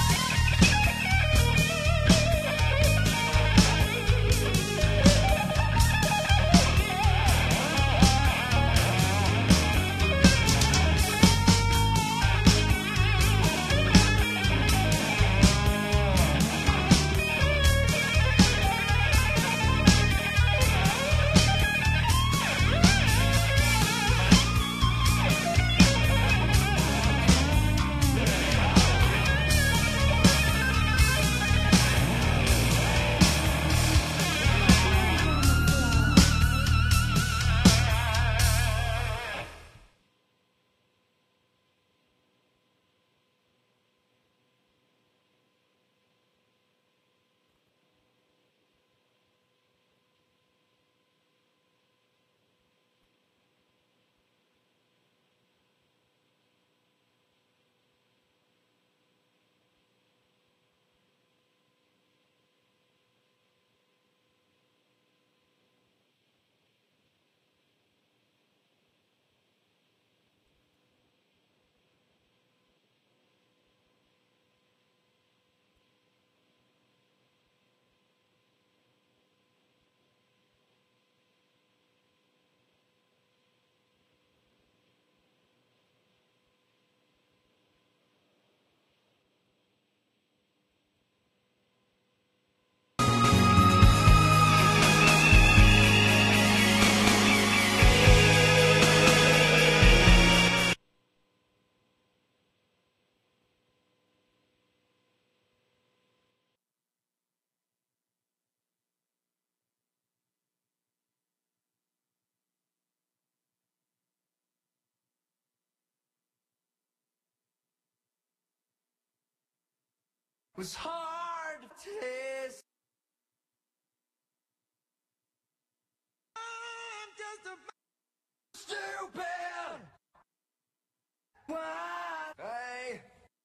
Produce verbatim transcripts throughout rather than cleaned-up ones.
Was hard to taste. I'm just a stupid. Why? Hey.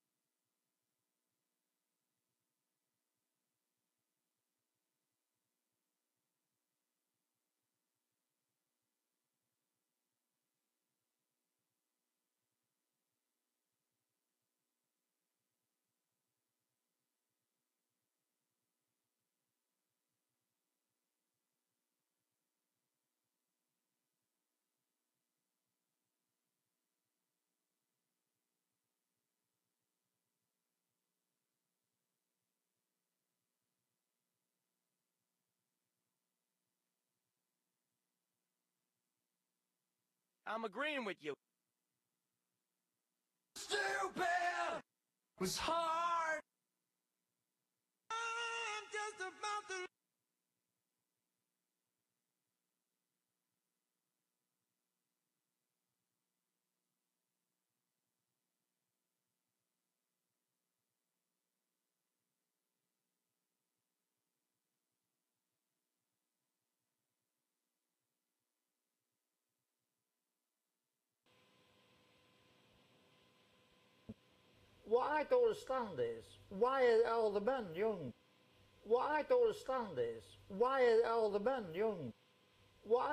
I'm agreeing with you. Stupid was hard. I'm just about to. What I don't understand is, why are all the men young? What I don't understand is, why are all the men young? What I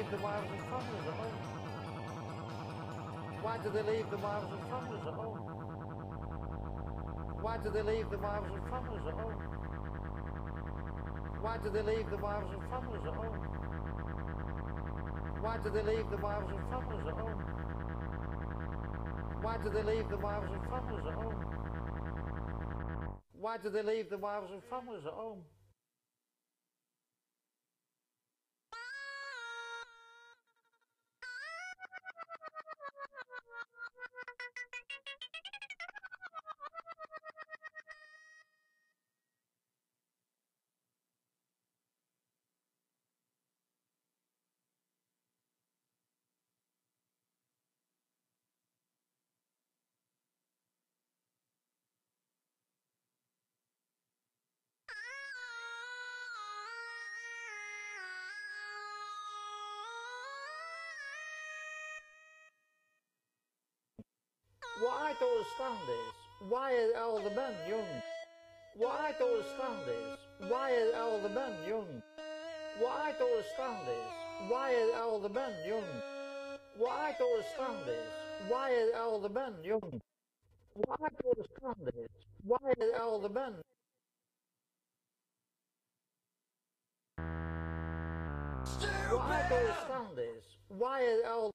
leave the wives and families at home? Why do they leave the wives and families at home? Why do they leave the wives and families at home? Why do they leave the wives and families at home? Why do they leave the wives and families at home? Why do they leave the wives and families at home? Why do they leave the wives and families at home? What I don't understand is, why are all the men young? What I don't understand is, why are all the men young? What I don't understand is, why are all the men young? What I don't understand is, why are all the men young? What I don't understand is, why are all the men What I don't understand is, why are all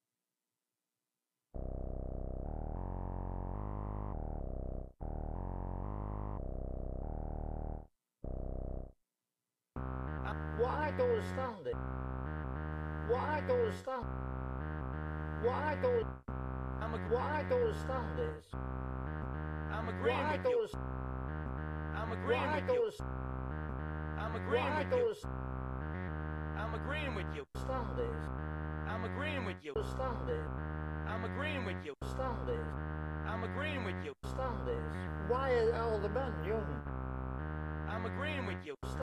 What I don't understand is, what I don't understand, what I don't, I'm ag- what I don't understand is, I'm what agreeing I with don't, you. understand, I'm what agreeing I with don't, you. understand, I'm what agreeing I with don't you. understand I'm agreeing with you. is, I'm agreeing with you. understand is, I'm agreeing with you. understand is, I'm agreeing with you. understand is, why are all the men young? I'm agreeing with you.